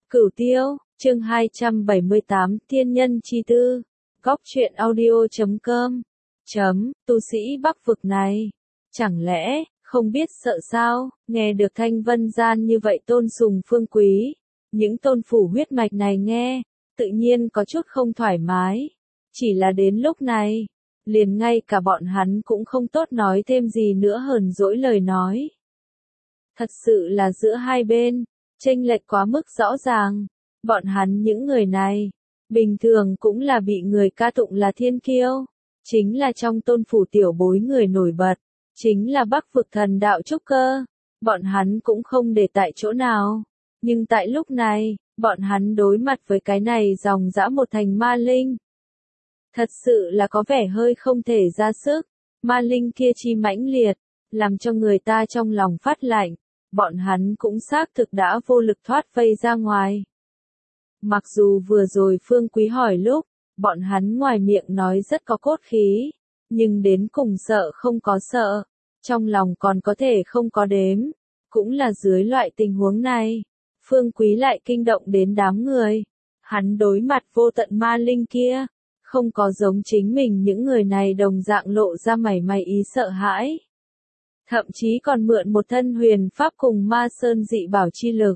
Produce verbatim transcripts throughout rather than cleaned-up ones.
Cửu Tiêu, chương hai trăm bảy mươi tám, Thiên Nhân Chi Tư, Góc truyện audio chấm com, chấm, tu sĩ Bắc vực này, chẳng lẽ, không biết sợ sao, nghe được Thanh Vân Gian như vậy tôn sùng Phương Quý, những tôn phủ huyết mạch này nghe, tự nhiên có chút không thoải mái, chỉ là đến lúc này, liền ngay cả bọn hắn cũng không tốt nói thêm gì nữa hờn dỗi lời nói. Thật sự là giữa hai bên, chênh lệch quá mức rõ ràng, bọn hắn những người này, bình thường cũng là bị người ca tụng là thiên kiêu, chính là trong tôn phủ tiểu bối người nổi bật, chính là Bắc vực thần đạo trúc cơ, bọn hắn cũng không để tại chỗ nào, nhưng tại lúc này, bọn hắn đối mặt với cái này dòng dã một thành ma linh. Thật sự là có vẻ hơi không thể ra sức, ma linh kia chi mãnh liệt, làm cho người ta trong lòng phát lạnh, bọn hắn cũng xác thực đã vô lực thoát vây ra ngoài. Mặc dù vừa rồi Phương Quý hỏi lúc, bọn hắn ngoài miệng nói rất có cốt khí, nhưng đến cùng sợ không có sợ, trong lòng còn có thể không có đếm, cũng là dưới loại tình huống này, Phương Quý lại kinh động đến đám người, hắn đối mặt vô tận ma linh kia, không có giống chính mình những người này đồng dạng lộ ra mảy may ý sợ hãi. Thậm chí còn mượn một thân huyền pháp cùng ma sơn dị bảo chi lực.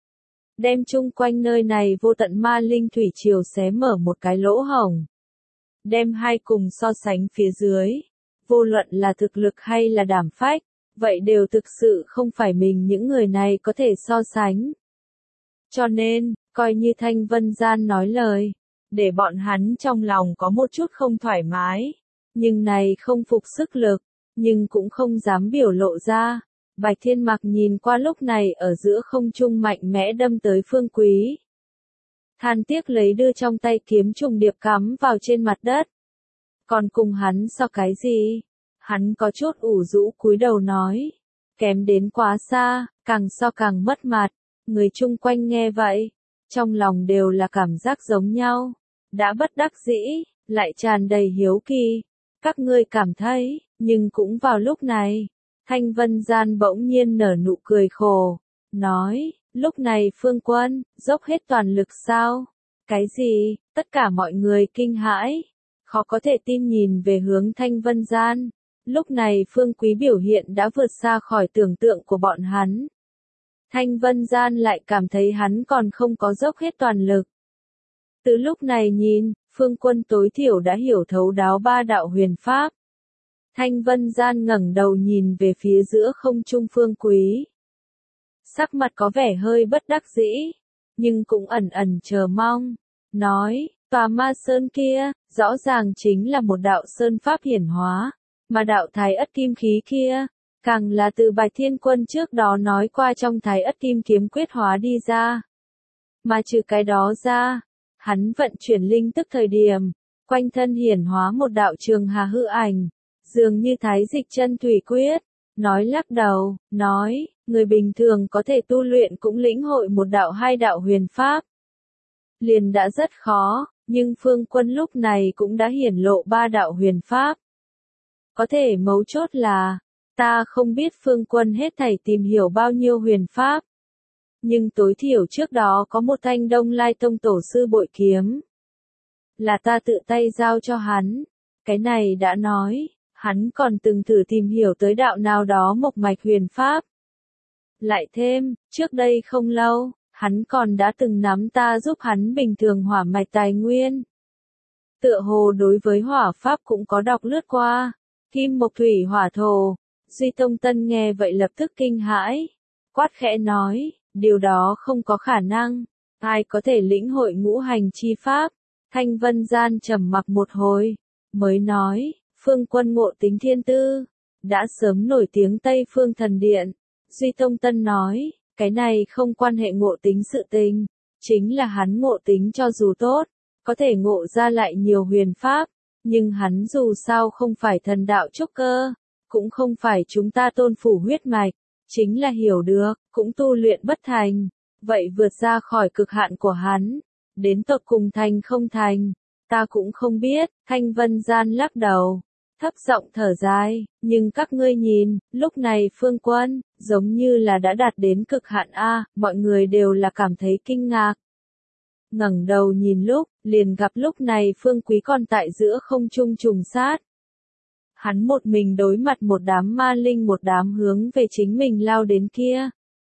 Đem chung quanh nơi này vô tận ma linh thủy triều xé mở một cái lỗ hổng. Đem hai cùng so sánh phía dưới. Vô luận là thực lực hay là đảm phách, vậy đều thực sự không phải mình những người này có thể so sánh. Cho nên, coi như Thanh Vân Gian nói lời, để bọn hắn trong lòng có một chút không thoải mái. Nhưng này không phục sức lực. Nhưng cũng không dám biểu lộ ra. Bạch Thiên Mặc nhìn qua lúc này ở giữa không trung mạnh mẽ đâm tới Phương Quý. Than tiếc lấy đưa trong tay kiếm trùng điệp cắm vào trên mặt đất. Còn cùng hắn so cái gì? Hắn có chút ủ rũ cúi đầu nói. Kém đến quá xa, càng so càng mất mặt. Người chung quanh nghe vậy, trong lòng đều là cảm giác giống nhau. Đã bất đắc dĩ, lại tràn đầy hiếu kỳ. Các ngươi cảm thấy, nhưng cũng vào lúc này, Thanh Vân Gian bỗng nhiên nở nụ cười khổ, nói, lúc này Phương Quân, dốc hết toàn lực sao? Cái gì? Tất cả mọi người kinh hãi, khó có thể tin nhìn về hướng Thanh Vân Gian. Lúc này Phương Quý biểu hiện đã vượt xa khỏi tưởng tượng của bọn hắn. Thanh Vân Gian lại cảm thấy hắn còn không có dốc hết toàn lực. Từ lúc này nhìn, Phương Quân tối thiểu đã hiểu thấu đáo ba đạo huyền pháp. Thanh Vân Gian ngẩng đầu nhìn về phía giữa không trung Phương Quý. Sắc mặt có vẻ hơi bất đắc dĩ, nhưng cũng ẩn ẩn chờ mong. Nói, tòa ma sơn kia, rõ ràng chính là một đạo sơn pháp hiển hóa, mà đạo Thái Ất Kim Khí kia, càng là từ Bạch Thiên Quân trước đó nói qua trong Thái Ất Kim Kiếm quyết hóa đi ra. Mà trừ cái đó ra, hắn vận chuyển linh tức thời điểm, quanh thân hiển hóa một đạo trường hà hư ảnh, dường như Thái Dịch Chân Thủy Quyết, nói lắc đầu, nói, người bình thường có thể tu luyện cũng lĩnh hội một đạo hai đạo huyền pháp. Liền đã rất khó, nhưng Phương Quân lúc này cũng đã hiển lộ ba đạo huyền pháp. Có thể mấu chốt là, ta không biết Phương Quân hết thảy tìm hiểu bao nhiêu huyền pháp. Nhưng tối thiểu trước đó có một thanh Đông Lai Tông tổ sư bội kiếm. Là ta tự tay giao cho hắn. Cái này đã nói, hắn còn từng thử tìm hiểu tới đạo nào đó mộc mạch huyền pháp. Lại thêm, trước đây không lâu, hắn còn đã từng nắm ta giúp hắn bình thường hỏa mạch tài nguyên. Tựa hồ đối với hỏa pháp cũng có đọc lướt qua. Kim mộc thủy hỏa thổ. Duy Tông Tân nghe vậy lập tức kinh hãi. Quát khẽ nói. Điều đó không có khả năng, ai có thể lĩnh hội ngũ hành chi pháp. Thanh Vân Gian trầm mặc một hồi, mới nói, Phương Quân ngộ tính thiên tư, đã sớm nổi tiếng Tây Phương Thần Điện. Duy Tông Tân nói, cái này không quan hệ ngộ tính sự tình, chính là hắn ngộ tính cho dù tốt, có thể ngộ ra lại nhiều huyền pháp, nhưng hắn dù sao không phải thần đạo trúc cơ, cũng không phải chúng ta tôn phủ huyết mạch. Chính là hiểu được, cũng tu luyện bất thành, vậy vượt ra khỏi cực hạn của hắn, đến tột cùng thành không thành, ta cũng không biết. Thanh Vân Gian lắc đầu, thấp giọng thở dài, nhưng các ngươi nhìn, lúc này Phương Quân, giống như là đã đạt đến cực hạn a, mọi người đều là cảm thấy kinh ngạc. Ngẩng đầu nhìn lúc, liền gặp lúc này Phương Quý còn tại giữa không trung trùng sát. Hắn một mình đối mặt một đám ma linh một đám hướng về chính mình lao đến kia.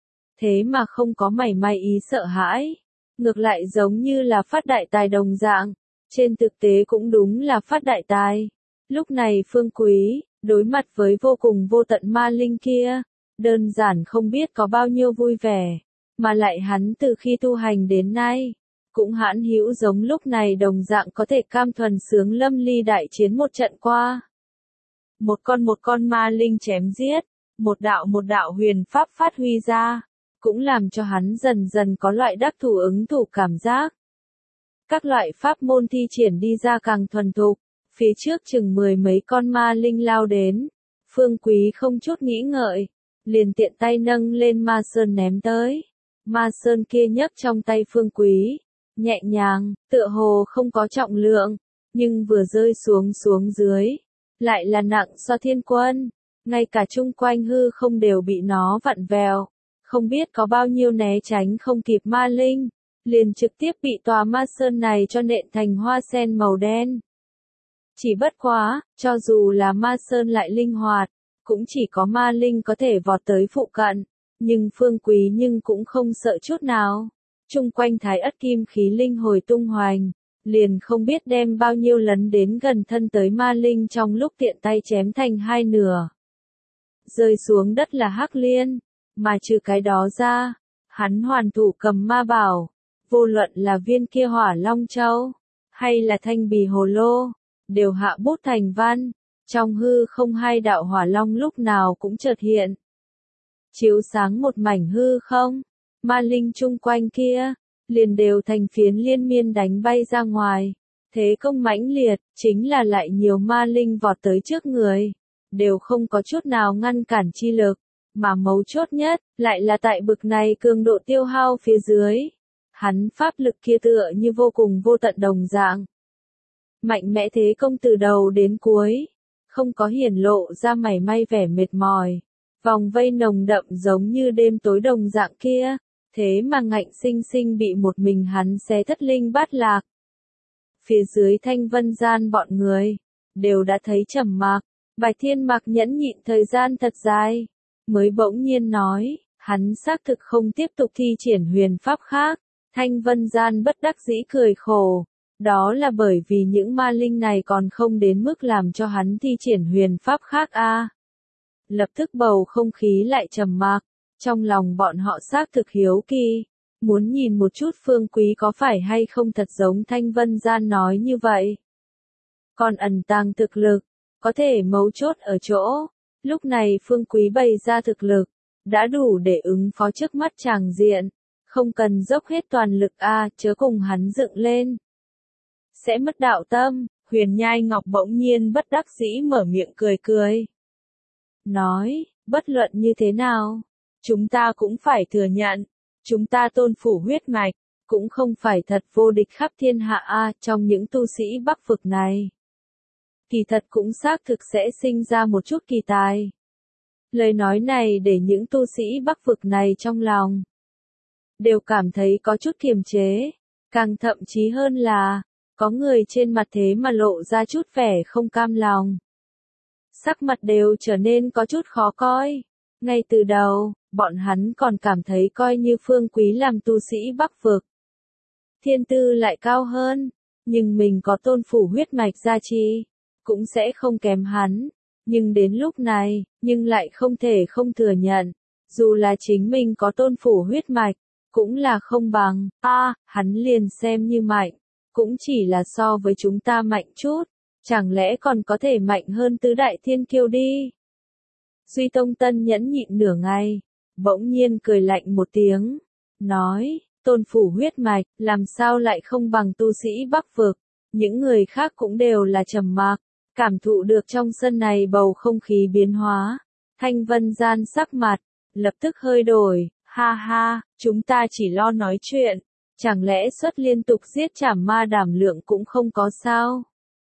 Thế mà không có mảy may ý sợ hãi. Ngược lại giống như là phát đại tài đồng dạng. Trên thực tế cũng đúng là phát đại tài. Lúc này Phương Quý, đối mặt với vô cùng vô tận ma linh kia. Đơn giản không biết có bao nhiêu vui vẻ. Mà lại hắn từ khi tu hành đến nay. Cũng hãn hữu giống lúc này đồng dạng có thể cam thuần sướng lâm ly đại chiến một trận qua. Một con một con ma linh chém giết, một đạo một đạo huyền pháp phát huy ra, cũng làm cho hắn dần dần có loại đắc thủ ứng thủ cảm giác. Các loại pháp môn thi triển đi ra càng thuần thục, phía trước chừng mười mấy con ma linh lao đến, Phương Quý không chút nghĩ ngợi, liền tiện tay nâng lên ma sơn ném tới. Ma sơn kia nhấc trong tay Phương Quý, nhẹ nhàng, tựa hồ không có trọng lượng, nhưng vừa rơi xuống xuống dưới. Lại là nặng so thiên quân, ngay cả chung quanh hư không đều bị nó vặn vèo, không biết có bao nhiêu né tránh không kịp ma linh, liền trực tiếp bị tòa ma sơn này cho nện thành hoa sen màu đen. Chỉ bất quá, cho dù là ma sơn lại linh hoạt, cũng chỉ có ma linh có thể vọt tới phụ cận, nhưng Phương Quý nhưng cũng không sợ chút nào. Chung quanh thái ất kim khí linh hồi tung hoành. Liền không biết đem bao nhiêu lấn đến gần thân tới ma linh trong lúc tiện tay chém thành hai nửa. Rơi xuống đất là hắc liên, mà trừ cái đó ra, hắn hoàn thủ cầm ma bảo, vô luận là viên kia hỏa long châu, hay là thanh bì hồ lô, đều hạ bút thành văn, trong hư không hai đạo hỏa long lúc nào cũng chợt hiện. Chiếu sáng một mảnh hư không, ma linh chung quanh kia. Liền đều thành phiến liên miên đánh bay ra ngoài. Thế công mãnh liệt, chính là lại nhiều ma linh vọt tới trước người. Đều không có chút nào ngăn cản chi lực. Mà mấu chốt nhất, lại là tại bực này cường độ tiêu hao phía dưới. Hắn pháp lực kia tựa như vô cùng vô tận đồng dạng. Mạnh mẽ thế công từ đầu đến cuối. Không có hiển lộ ra mảy may vẻ mệt mỏi. Vòng vây nồng đậm giống như đêm tối đồng dạng kia. Thế mà ngạnh sinh sinh bị một mình hắn xé thất linh bát lạc. Phía dưới thanh vân gian bọn người, đều đã thấy trầm mặc, Bạch Thiên Mặc nhẫn nhịn thời gian thật dài, mới bỗng nhiên nói, hắn xác thực không tiếp tục thi triển huyền pháp khác, thanh vân gian bất đắc dĩ cười khổ. Đó là bởi vì những ma linh này còn không đến mức làm cho hắn thi triển huyền pháp khác a. À. Lập tức bầu không khí lại trầm mặc. Trong lòng bọn họ xác thực hiếu kỳ, muốn nhìn một chút Phương Quý có phải hay không thật giống Thanh Vân Gian nói như vậy. Còn ẩn tàng thực lực, có thể mấu chốt ở chỗ, lúc này Phương Quý bày ra thực lực, đã đủ để ứng phó trước mắt tràng diện, không cần dốc hết toàn lực a, à, chớ cùng hắn dựng lên. Sẽ mất đạo tâm, Huyền Nhai Ngọc bỗng nhiên bất đắc dĩ mở miệng cười cười. Nói, bất luận như thế nào. Chúng ta cũng phải thừa nhận, chúng ta tôn phủ huyết mạch, cũng không phải thật vô địch khắp thiên hạ a, trong những tu sĩ Bắc vực này. Kỳ thật cũng xác thực sẽ sinh ra một chút kỳ tài. Lời nói này để những tu sĩ Bắc vực này trong lòng đều cảm thấy có chút kiềm chế, càng thậm chí hơn là có người trên mặt thế mà lộ ra chút vẻ không cam lòng. Sắc mặt đều trở nên có chút khó coi. Ngay từ đầu, bọn hắn còn cảm thấy coi như Phương Quý làm tu sĩ Bắc vực. Thiên tư lại cao hơn, nhưng mình có tôn phủ huyết mạch gia trì, cũng sẽ không kém hắn. Nhưng đến lúc này, nhưng lại không thể không thừa nhận, dù là chính mình có tôn phủ huyết mạch, cũng là không bằng, a à, hắn liền xem như mạnh, cũng chỉ là so với chúng ta mạnh chút, chẳng lẽ còn có thể mạnh hơn tứ đại thiên kiêu đi. Duy Tông Tân nhẫn nhịn nửa ngày, bỗng nhiên cười lạnh một tiếng, nói, tôn phủ huyết mạch, làm sao lại không bằng tu sĩ Bắc vực, những người khác cũng đều là trầm mặc, cảm thụ được trong sân này bầu không khí biến hóa, Thanh Vân Gian sắc mặt, lập tức hơi đổi, ha ha, chúng ta chỉ lo nói chuyện, chẳng lẽ xuất liên tục giết chảm ma đảm lượng cũng không có sao.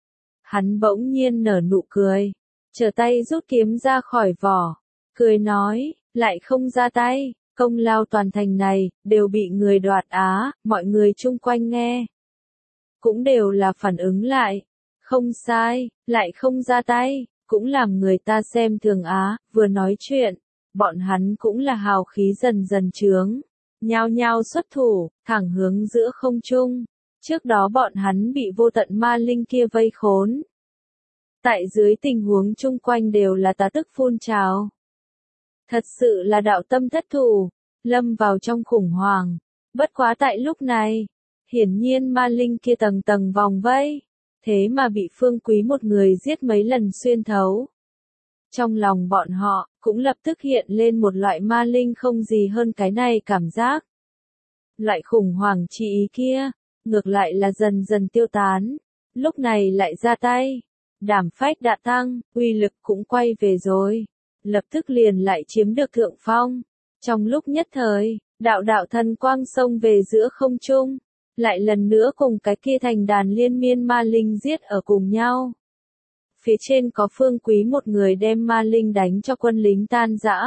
Hắn bỗng nhiên nở nụ cười, trở tay rút kiếm ra khỏi vỏ, cười nói, lại không ra tay, công lao toàn thành này, đều bị người đoạt á, mọi người chung quanh nghe. Cũng đều là phản ứng lại, không sai, lại không ra tay, cũng làm người ta xem thường á, vừa nói chuyện, bọn hắn cũng là hào khí dần dần trướng, nhao nhao xuất thủ, thẳng hướng giữa không trung. Trước đó bọn hắn bị vô tận ma linh kia vây khốn. Tại dưới tình huống chung quanh đều là tà tức phun trào. Thật sự là đạo tâm thất thủ, lâm vào trong khủng hoảng. Bất quá tại lúc này, hiển nhiên ma linh kia tầng tầng vòng vây, thế mà bị Phương Quý một người giết mấy lần xuyên thấu. Trong lòng bọn họ, cũng lập tức hiện lên một loại ma linh không gì hơn cái này cảm giác. Loại khủng hoảng chi ý kia, ngược lại là dần dần tiêu tán, lúc này lại ra tay, đảm phách đã tăng, uy lực cũng quay về rồi, lập tức liền lại chiếm được thượng phong. Trong lúc nhất thời, đạo đạo thần quang xông về giữa không trung, lại lần nữa cùng cái kia thành đàn liên miên ma linh giết ở cùng nhau. Phía trên có Phương Quý một người đem ma linh đánh cho quân lính tan rã.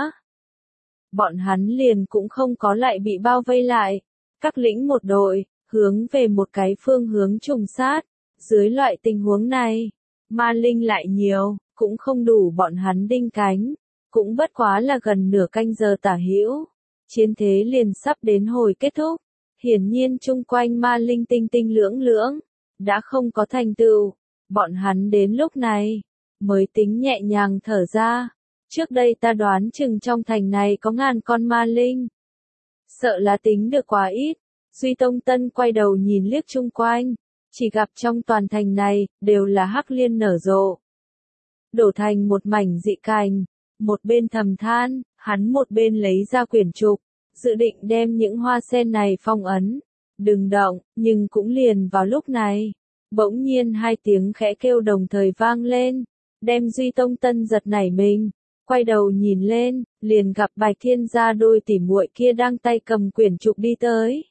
Bọn hắn liền cũng không có lại bị bao vây lại, các lĩnh một đội, hướng về một cái phương hướng trùng sát. Dưới loại tình huống này, ma linh lại nhiều, cũng không đủ bọn hắn đinh cánh, cũng bất quá là gần nửa canh giờ tả hữu. Chiến thế liền sắp đến hồi kết thúc, hiển nhiên chung quanh ma linh tinh tinh lưỡng lưỡng, đã không có thành tựu, bọn hắn đến lúc này, mới tính nhẹ nhàng thở ra. Trước đây ta đoán chừng trong thành này có ngàn con ma linh. Sợ là tính được quá ít. Duy Tông Tân quay đầu nhìn liếc chung quanh, chỉ gặp trong toàn thành này, đều là hắc liên nở rộ. Đổ thành một mảnh dị cành, một bên thầm than, hắn một bên lấy ra quyển trục, dự định đem những hoa sen này phong ấn. Đừng động, nhưng cũng liền vào lúc này, bỗng nhiên hai tiếng khẽ kêu đồng thời vang lên, đem Duy Tông Tân giật nảy mình. Quay đầu nhìn lên, liền gặp Bạch Thiên Gia đôi tỉ muội kia đang tay cầm quyển trục đi tới.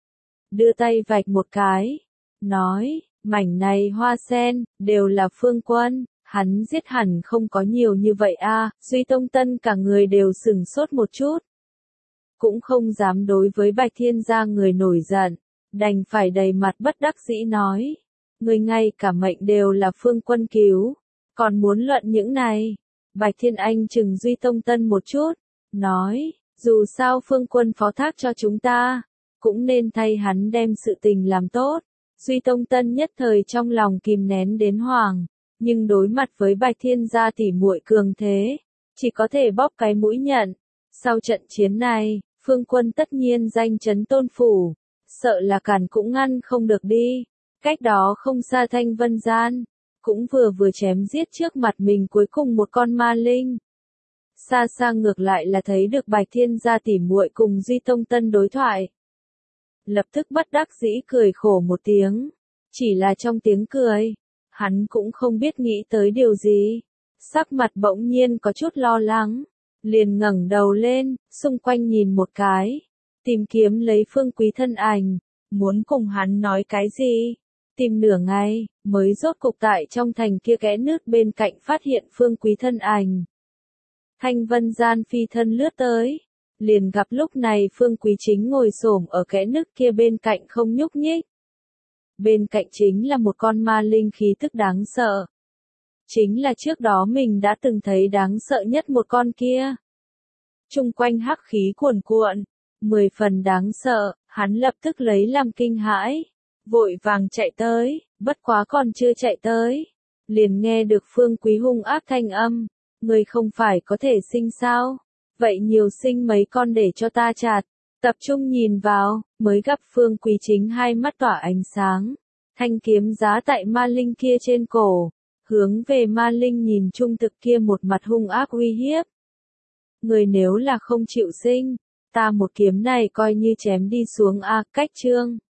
Đưa tay vạch một cái, nói, mảnh này hoa sen, đều là Phương Quân, hắn giết hẳn không có nhiều như vậy a. Duy Tông Tân cả người đều sừng sốt một chút. Cũng không dám đối với Bạch Thiên Gia người nổi giận, đành phải đầy mặt bất đắc dĩ nói, người ngay cả mệnh đều là Phương Quân cứu, còn muốn luận những này. Bạch Thiên Anh chừng Duy Tông Tân một chút, nói, dù sao Phương Quân phó thác cho chúng ta, cũng nên thay hắn đem sự tình làm tốt. Duy Tông Tân nhất thời trong lòng kìm nén đến hoảng, nhưng đối mặt với Bạch Thiên Gia tỉ muội cường thế, chỉ có thể bóp cái mũi nhận. Sau trận chiến này, Phương Quân tất nhiên danh chấn tôn phủ, sợ là cản cũng ngăn không được đi. Cách đó không xa Thanh Vân Gian, cũng vừa vừa chém giết trước mặt mình cuối cùng một con ma linh. Xa xa ngược lại là thấy được Bạch Thiên Gia tỉ muội cùng Duy Tông Tân đối thoại. Lập tức bất đắc dĩ cười khổ một tiếng, chỉ là trong tiếng cười, hắn cũng không biết nghĩ tới điều gì, sắc mặt bỗng nhiên có chút lo lắng, liền ngẩng đầu lên, xung quanh nhìn một cái, tìm kiếm lấy Phương Quý thân ảnh, muốn cùng hắn nói cái gì. Tìm nửa ngày, mới rốt cục tại trong thành kia kẽ nước bên cạnh phát hiện Phương Quý thân ảnh. Thanh Vân Gian phi thân lướt tới, liền gặp lúc này Phương Quý chính ngồi xổm ở kẽ nước kia bên cạnh không nhúc nhích. Bên cạnh chính là một con ma linh khí tức đáng sợ. Chính là trước đó mình đã từng thấy đáng sợ nhất một con kia. Trung quanh hắc khí cuồn cuộn, mười phần đáng sợ, hắn lập tức lấy làm kinh hãi. Vội vàng chạy tới, bất quá còn chưa chạy tới, liền nghe được Phương Quý hung ác thanh âm, người không phải có thể sinh sao, vậy nhiều sinh mấy con để cho ta chặt. Tập trung nhìn vào, mới gặp Phương Quý chính hai mắt tỏa ánh sáng, thanh kiếm giá tại ma linh kia trên cổ, hướng về ma linh nhìn trung thực kia một mặt hung ác uy hiếp. Người nếu là không chịu sinh, ta một kiếm này coi như chém đi xuống a. Cách chương